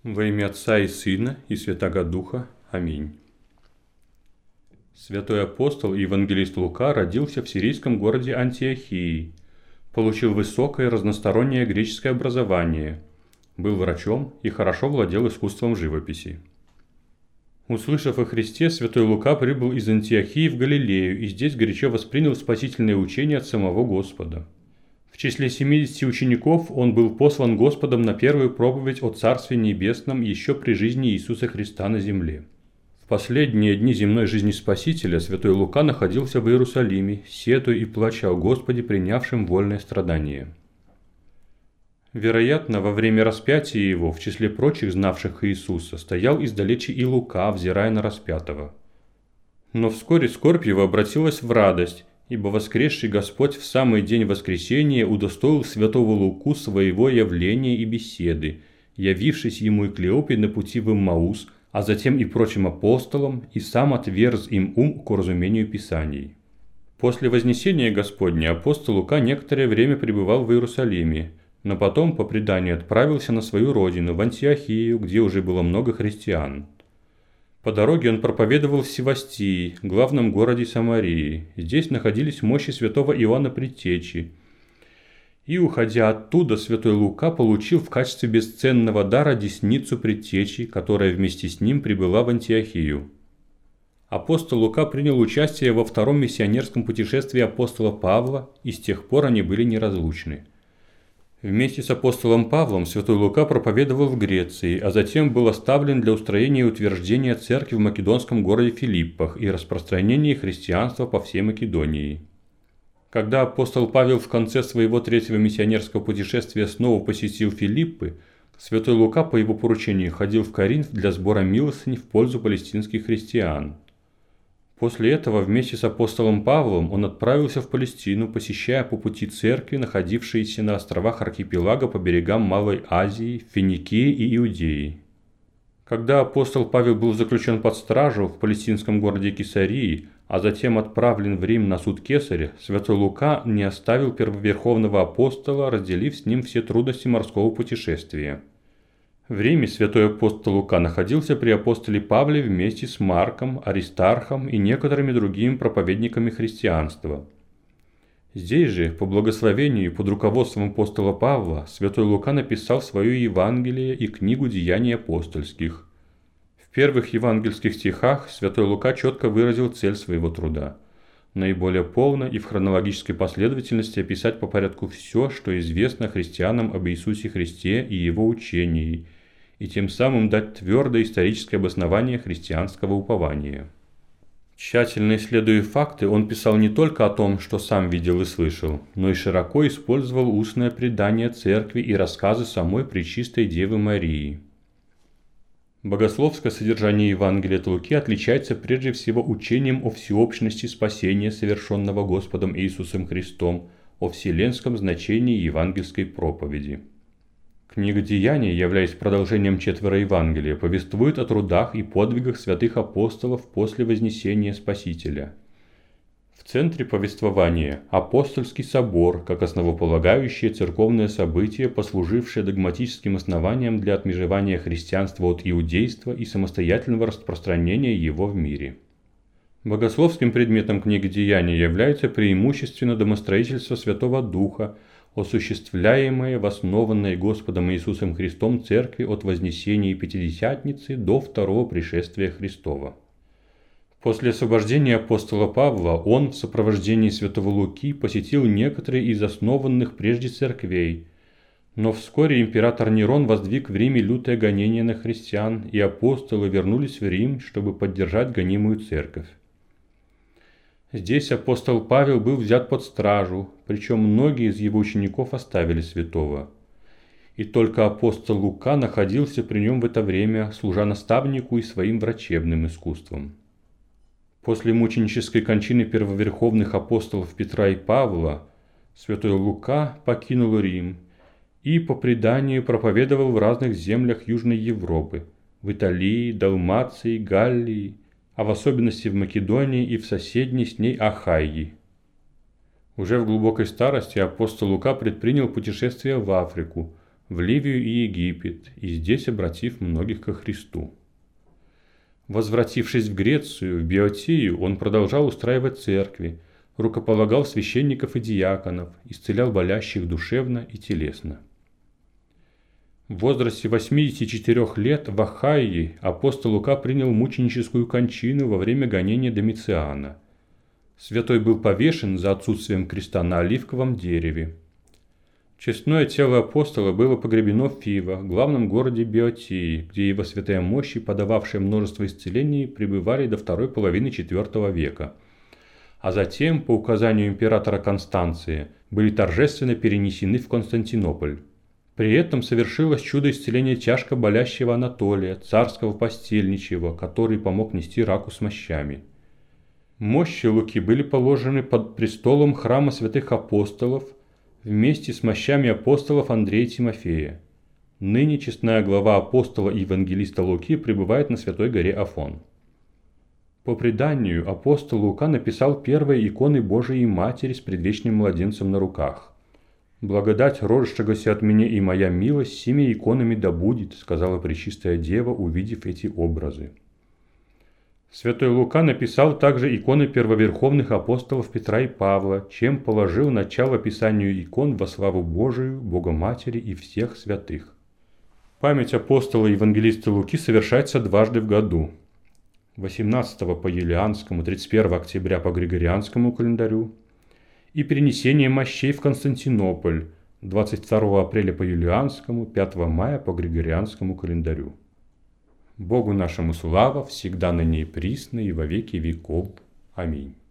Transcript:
Во имя Отца и Сына и Святаго Духа. Аминь. Святой апостол и евангелист Лука родился в сирийском городе Антиохии, получил высокое разностороннее греческое образование, был врачом и хорошо владел искусством живописи. Услышав о Христе, святой Лука прибыл из Антиохии в Галилею и здесь горячо воспринял спасительное учение от самого Господа. В числе 70 учеников он был послан Господом на первую проповедь о Царстве Небесном еще при жизни Иисуса Христа на земле. В последние дни земной жизни Спасителя святой Лука находился в Иерусалиме, сетуя и плача о Господе, принявшем вольное страдание. Вероятно, во время распятия его, в числе прочих знавших Иисуса, стоял издалече и Лука, взирая на распятого. Но вскоре скорбь его обратилась в радость, ибо воскресший Господь в самый день воскресения удостоил святого Луку своего явления и беседы, явившись ему и Клеопе на пути в Иммаус, а затем и прочим апостолам, и сам отверз им ум к разумению Писаний. После вознесения Господня апостол Лука некоторое время пребывал в Иерусалиме, но потом, по преданию, отправился на свою родину, в Антиохию, где уже было много христиан. По дороге он проповедовал в Севастии, главном городе Самарии. Здесь находились мощи святого Иоанна Предтечи. И, уходя оттуда, святой Лука получил в качестве бесценного дара десницу Предтечи, которая вместе с ним прибыла в Антиохию. Апостол Лука принял участие во втором миссионерском путешествии апостола Павла, и с тех пор они были неразлучны. Вместе с апостолом Павлом святой Лука проповедовал в Греции, а затем был оставлен для устроения и утверждения церкви в македонском городе Филиппах и распространения христианства по всей Македонии. Когда апостол Павел в конце своего третьего миссионерского путешествия снова посетил Филиппы, святой Лука по его поручению ходил в Коринф для сбора милостынь в пользу палестинских христиан. После этого вместе с апостолом Павлом он отправился в Палестину, посещая по пути церкви, находившиеся на островах архипелага по берегам Малой Азии, Финикии и Иудеи. Когда апостол Павел был заключен под стражу в палестинском городе Кесарии, а затем отправлен в Рим на суд Кесаря, святой Лука не оставил первоверховного апостола, разделив с ним все трудности морского путешествия. В Риме святой апостол Лука находился при апостоле Павле вместе с Марком, Аристархом и некоторыми другими проповедниками христианства. Здесь же, по благословению и под руководством апостола Павла, святой Лука написал свое Евангелие и книгу «Деяний апостольских». В первых евангельских стихах святой Лука четко выразил цель своего труда – наиболее полно и в хронологической последовательности описать по порядку все, что известно христианам об Иисусе Христе и Его учении, и тем самым дать твердое историческое обоснование христианского упования. Тщательно исследуя факты, он писал не только о том, что сам видел и слышал, но и широко использовал устное предание церкви и рассказы самой Пречистой Девы Марии. Богословское содержание Евангелия от Луки отличается прежде всего учением о всеобщности спасения, совершенного Господом Иисусом Христом, о вселенском значении евангельской проповеди. Книга «Деяний», являясь продолжением четверо Евангелия, повествует о трудах и подвигах святых апостолов после вознесения Спасителя. В центре повествования – апостольский собор, как основополагающее церковное событие, послужившее догматическим основанием для отмежевания христианства от иудейства и самостоятельного распространения его в мире. Богословским предметом книги «Деяний» является преимущественно домостроительство Святого Духа, осуществляемое в основанной Господом Иисусом Христом Церкви от Вознесения Пятидесятницы до второго пришествия Христова. После освобождения апостола Павла он в сопровождении святого Луки посетил некоторые из основанных прежде церквей, но вскоре император Нерон воздвиг в Риме лютое гонение на христиан, и апостолы вернулись в Рим, чтобы поддержать гонимую церковь. Здесь апостол Павел был взят под стражу, причем многие из его учеников оставили святого. И только апостол Лука находился при нем в это время, служа наставнику и своим врачебным искусством. После мученической кончины первоверховных апостолов Петра и Павла, святой Лука покинул Рим и, по преданию, проповедовал в разных землях Южной Европы, в Италии, Далмации, Галлии, а в особенности в Македонии и в соседней с ней Ахайи. Уже в глубокой старости апостол Лука предпринял путешествие в Африку, в Ливию и Египет, и здесь обратив многих ко Христу. Возвратившись в Грецию, в Боэотию, он продолжал устраивать церкви, рукополагал священников и диаконов, исцелял болящих душевно и телесно. В возрасте 84 лет в Ахайи апостол Лука принял мученическую кончину во время гонения Домициана. Святой был повешен за отсутствием креста на оливковом дереве. Честное тело апостола было погребено в Фива, главном городе Боэотии, где его святая мощи, подававшие множество исцелений, пребывали до второй половины IV века. А затем, по указанию императора Констанция, были торжественно перенесены в Константинополь. При этом совершилось чудо исцеления тяжко болящего Анатолия, царского постельничьего, который помог нести раку с мощами. Мощи Луки были положены под престолом храма святых апостолов вместе с мощами апостолов Андрея и Тимофея. Ныне честная глава апостола и евангелиста Луки пребывает на Святой горе Афон. По преданию, апостол Лука написал первые иконы Божией Матери с предвечным младенцем на руках. «Благодать родшегося от меня и моя милость сими иконами да будет», сказала Пречистая Дева, увидев эти образы. Святой Лука написал также иконы первоверховных апостолов Петра и Павла, чем положил начало писанию икон во славу Божию, Богоматери и всех святых. Память апостола и евангелиста Луки совершается дважды в году. 18 по Юлианскому, 31 октября по Григорианскому календарю, и перенесение мощей в Константинополь 22 апреля по Юлианскому, 5 мая по Григорианскому календарю. Богу нашему слава, всегда на ней присно и во веки веков. Аминь.